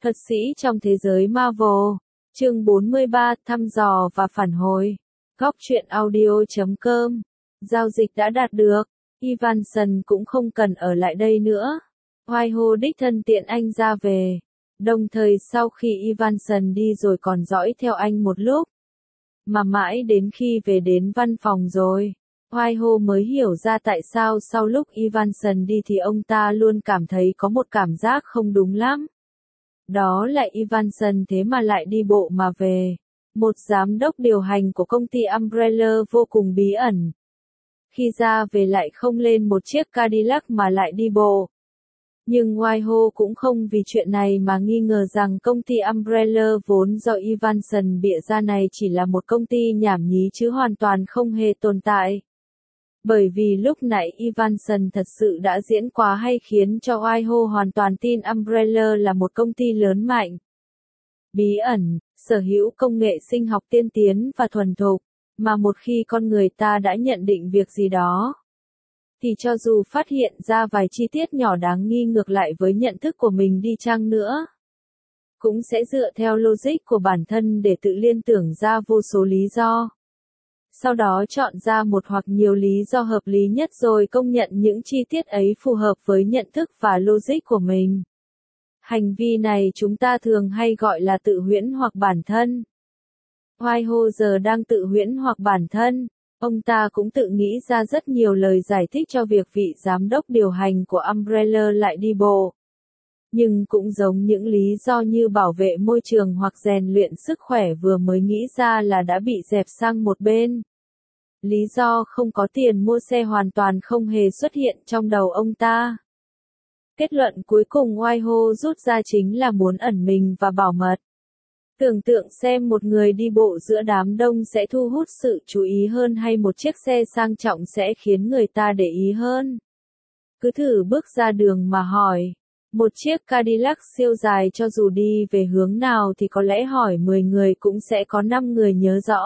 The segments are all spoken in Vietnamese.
Thuật sĩ trong thế giới Marvel. Chương 43, thăm dò và phản hồi. Góc truyện audio.com. Giao dịch đã đạt được. Evanson cũng không cần ở lại đây nữa. Whitehall đích thân tiện anh ra về. Đồng thời sau khi Evanson đi rồi còn dõi theo anh một lúc. Mà mãi đến khi về đến văn phòng rồi, Whitehall mới hiểu ra tại sao sau lúc Evanson đi thì ông ta luôn cảm thấy có một cảm giác không đúng lắm. Đó là Evanson thế mà lại đi bộ mà về. Một giám đốc điều hành của công ty Umbrella vô cùng bí ẩn. Khi ra về lại không lên một chiếc Cadillac mà lại đi bộ. Nhưng Whitehall cũng không vì chuyện này mà nghi ngờ rằng công ty Umbrella vốn do Evanson bịa ra này chỉ là một công ty nhảm nhí chứ hoàn toàn không hề tồn tại. Bởi vì lúc nãy Evanson thật sự đã diễn quá hay khiến cho Whitehall hoàn toàn tin Umbrella là một công ty lớn mạnh, bí ẩn, sở hữu công nghệ sinh học tiên tiến và thuần thục, mà một khi con người ta đã nhận định việc gì đó, thì cho dù phát hiện ra vài chi tiết nhỏ đáng nghi ngược lại với nhận thức của mình đi chăng nữa, cũng sẽ dựa theo logic của bản thân để tự liên tưởng ra vô số lý do. Sau đó chọn ra một hoặc nhiều lý do hợp lý nhất rồi công nhận những chi tiết ấy phù hợp với nhận thức và logic của mình. Hành vi này chúng ta thường hay gọi là tự huyễn hoặc bản thân. Whitehall giờ đang tự huyễn hoặc bản thân. Ông ta cũng tự nghĩ ra rất nhiều lời giải thích cho việc vị giám đốc điều hành của Umbrella lại đi bộ. Nhưng cũng giống những lý do như bảo vệ môi trường hoặc rèn luyện sức khỏe vừa mới nghĩ ra là đã bị dẹp sang một bên. Lý do không có tiền mua xe hoàn toàn không hề xuất hiện trong đầu ông ta. Kết luận cuối cùng Whitehall rút ra chính là muốn ẩn mình và bảo mật. Tưởng tượng xem một người đi bộ giữa đám đông sẽ thu hút sự chú ý hơn hay một chiếc xe sang trọng sẽ khiến người ta để ý hơn. Cứ thử bước ra đường mà hỏi. Một chiếc Cadillac siêu dài cho dù đi về hướng nào thì có lẽ hỏi 10 người cũng sẽ có 5 người nhớ rõ.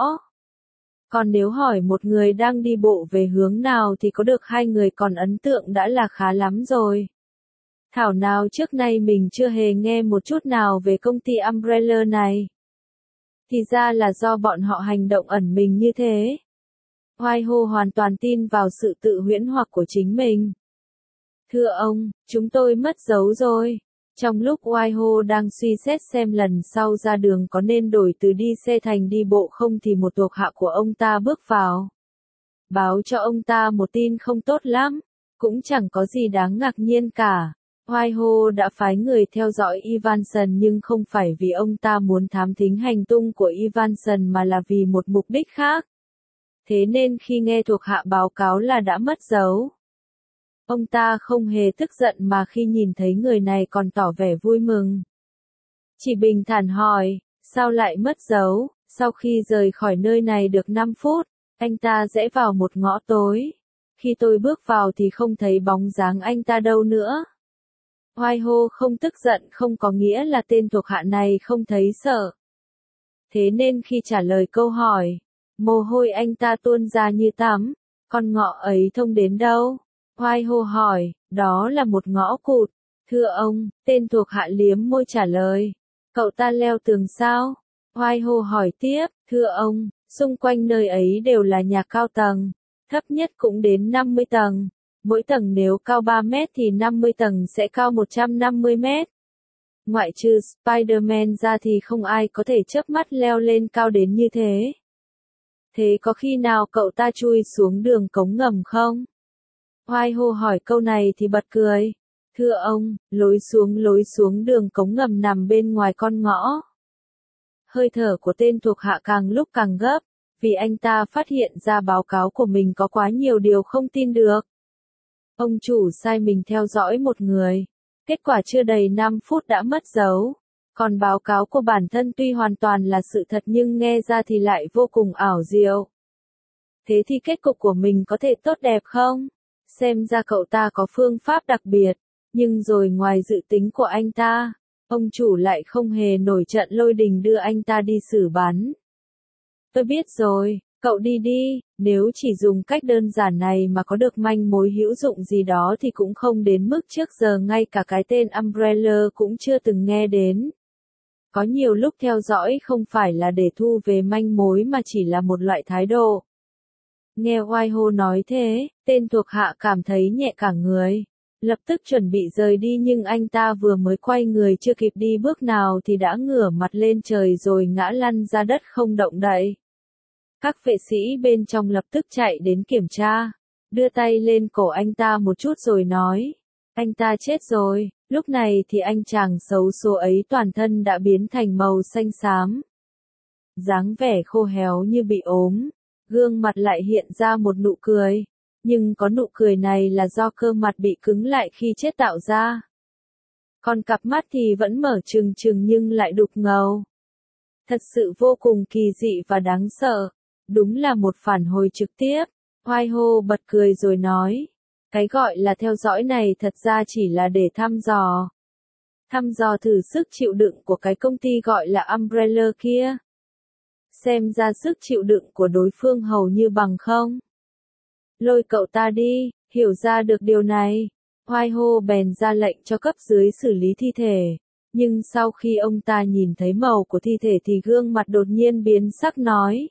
Còn nếu hỏi một người đang đi bộ về hướng nào thì có được 2 người còn ấn tượng đã là khá lắm rồi. Thảo nào trước nay mình chưa hề nghe một chút nào về công ty Umbrella này. Thì ra là do bọn họ hành động ẩn mình như thế. Whitehall hoàn toàn tin vào sự tự huyễn hoặc của chính mình. Thưa ông, chúng tôi mất dấu rồi. Trong lúc Whitehall đang suy xét xem lần sau ra đường có nên đổi từ đi xe thành đi bộ không thì một thuộc hạ của ông ta bước vào. Báo cho ông ta một tin không tốt lắm. Cũng chẳng có gì đáng ngạc nhiên cả. Whitehall đã phái người theo dõi Evanson nhưng không phải vì ông ta muốn thám thính hành tung của Evanson mà là vì một mục đích khác. Thế nên khi nghe thuộc hạ báo cáo là đã mất dấu, ông ta không hề tức giận mà khi nhìn thấy người này còn tỏ vẻ vui mừng. Chỉ bình thản hỏi, sao lại mất dấu? Sau khi rời khỏi nơi này được 5 phút, anh ta rẽ vào một ngõ tối. Khi tôi bước vào thì không thấy bóng dáng anh ta đâu nữa. Whitehall không tức giận không có nghĩa là tên thuộc hạ này không thấy sợ. Thế nên khi trả lời câu hỏi, mồ hôi anh ta tuôn ra như tắm. Con ngõ ấy thông đến đâu? Whitehall hỏi, đó là một ngõ cụt. Thưa ông, tên thuộc hạ liếm môi trả lời. Cậu ta leo tường sao? Whitehall hỏi tiếp, thưa ông, xung quanh nơi ấy đều là nhà cao tầng. Thấp nhất cũng đến 50 tầng. Mỗi tầng nếu cao 3 mét thì 50 tầng sẽ cao 150 mét. Ngoại trừ Spider-Man ra thì không ai có thể chớp mắt leo lên cao đến như thế. Thế có khi nào cậu ta chui xuống đường cống ngầm không? Whitehall hỏi câu này thì bật cười. Thưa ông, lối xuống đường cống ngầm nằm bên ngoài con ngõ. Hơi thở của tên thuộc hạ càng lúc càng gấp, vì anh ta phát hiện ra báo cáo của mình có quá nhiều điều không tin được. Ông chủ sai mình theo dõi một người. Kết quả chưa đầy 5 phút đã mất dấu. Còn báo cáo của bản thân tuy hoàn toàn là sự thật nhưng nghe ra thì lại vô cùng ảo diệu. Thế thì kết cục của mình có thể tốt đẹp không? Xem ra cậu ta có phương pháp đặc biệt. Nhưng rồi ngoài dự tính của anh ta, ông chủ lại không hề nổi trận lôi đình đưa anh ta đi xử bắn. Tôi biết rồi. Cậu đi đi, nếu chỉ dùng cách đơn giản này mà có được manh mối hữu dụng gì đó thì cũng không đến mức trước giờ ngay cả cái tên Umbrella cũng chưa từng nghe đến. Có nhiều lúc theo dõi không phải là để thu về manh mối mà chỉ là một loại thái độ. Nghe Whitehall nói thế, tên thuộc hạ cảm thấy nhẹ cả người. Lập tức chuẩn bị rời đi nhưng anh ta vừa mới quay người chưa kịp đi bước nào thì đã ngửa mặt lên trời rồi ngã lăn ra đất không động đậy. Các vệ sĩ bên trong lập tức chạy đến kiểm tra, đưa tay lên cổ anh ta một chút rồi nói, anh ta chết rồi. Lúc này thì anh chàng xấu số ấy toàn thân đã biến thành màu xanh xám. Dáng vẻ khô héo như bị ốm, gương mặt lại hiện ra một nụ cười. Nhưng có nụ cười này là do cơ mặt bị cứng lại khi chết tạo ra. Còn cặp mắt thì vẫn mở trừng trừng nhưng lại đục ngầu. Thật sự vô cùng kỳ dị và đáng sợ. Đúng là một phản hồi trực tiếp. Whitehall bật cười rồi nói. Cái gọi là theo dõi này thật ra chỉ là để thăm dò. Thăm dò thử sức chịu đựng của cái công ty gọi là Umbrella kia. Xem ra sức chịu đựng của đối phương hầu như bằng không. Lôi cậu ta đi, hiểu ra được điều này. Whitehall bèn ra lệnh cho cấp dưới xử lý thi thể. Nhưng sau khi ông ta nhìn thấy màu của thi thể thì gương mặt đột nhiên biến sắc nói.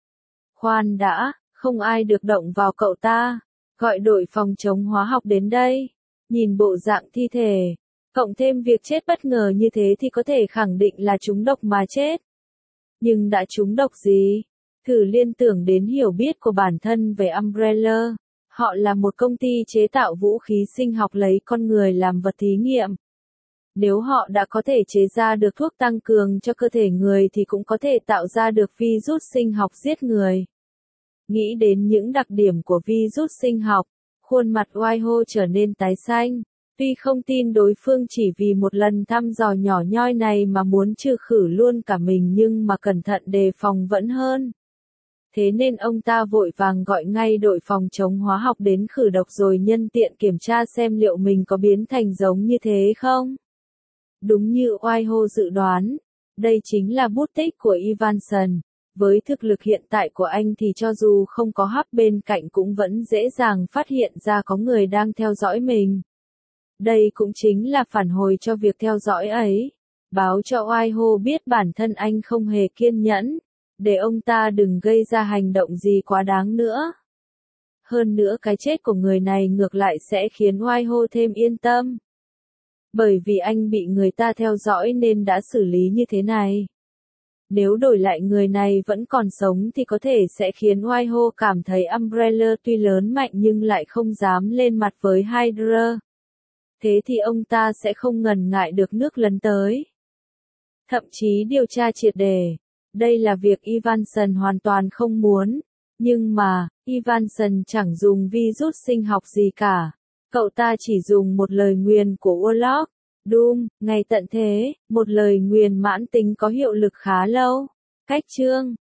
Khoan đã, không ai được động vào cậu ta. Gọi đội phòng chống hóa học đến đây. Nhìn bộ dạng thi thể, cộng thêm việc chết bất ngờ như thế thì có thể khẳng định là trúng độc mà chết. Nhưng đã trúng độc gì? Thử liên tưởng đến hiểu biết của bản thân về Umbrella. Họ là một công ty chế tạo vũ khí sinh học lấy con người làm vật thí nghiệm. Nếu họ đã có thể chế ra được thuốc tăng cường cho cơ thể người thì cũng có thể tạo ra được virus sinh học giết người. Nghĩ đến những đặc điểm của virus sinh học, khuôn mặt Whitehall trở nên tái xanh. Tuy không tin đối phương chỉ vì một lần thăm dò nhỏ nhoi này mà muốn trừ khử luôn cả mình nhưng mà cẩn thận đề phòng vẫn hơn. Thế nên ông ta vội vàng gọi ngay đội phòng chống hóa học đến khử độc rồi nhân tiện kiểm tra xem liệu mình có biến thành giống như thế không. Đúng như Whitehall dự đoán, đây chính là bút tích của Evanson. Với thực lực hiện tại của anh thì cho dù không có hub bên cạnh cũng vẫn dễ dàng phát hiện ra có người đang theo dõi mình. Đây cũng chính là phản hồi cho việc theo dõi ấy. Báo cho Whitehall biết bản thân anh không hề kiên nhẫn, để ông ta đừng gây ra hành động gì quá đáng nữa. Hơn nữa cái chết của người này ngược lại sẽ khiến Whitehall thêm yên tâm. Bởi vì anh bị người ta theo dõi nên đã xử lý như thế này. Nếu đổi lại người này vẫn còn sống thì có thể sẽ khiến Whitehall cảm thấy Umbrella tuy lớn mạnh nhưng lại không dám lên mặt với Hydra. Thế thì ông ta sẽ không ngần ngại được nước lấn tới. Thậm chí điều tra triệt để. Đây là việc Evanson hoàn toàn không muốn. Nhưng mà, Evanson chẳng dùng virus sinh học gì cả. Cậu ta chỉ dùng một lời nguyền của Warlock. Doom, ngày tận thế, một lời nguyền mãn tính có hiệu lực khá lâu. Cách chương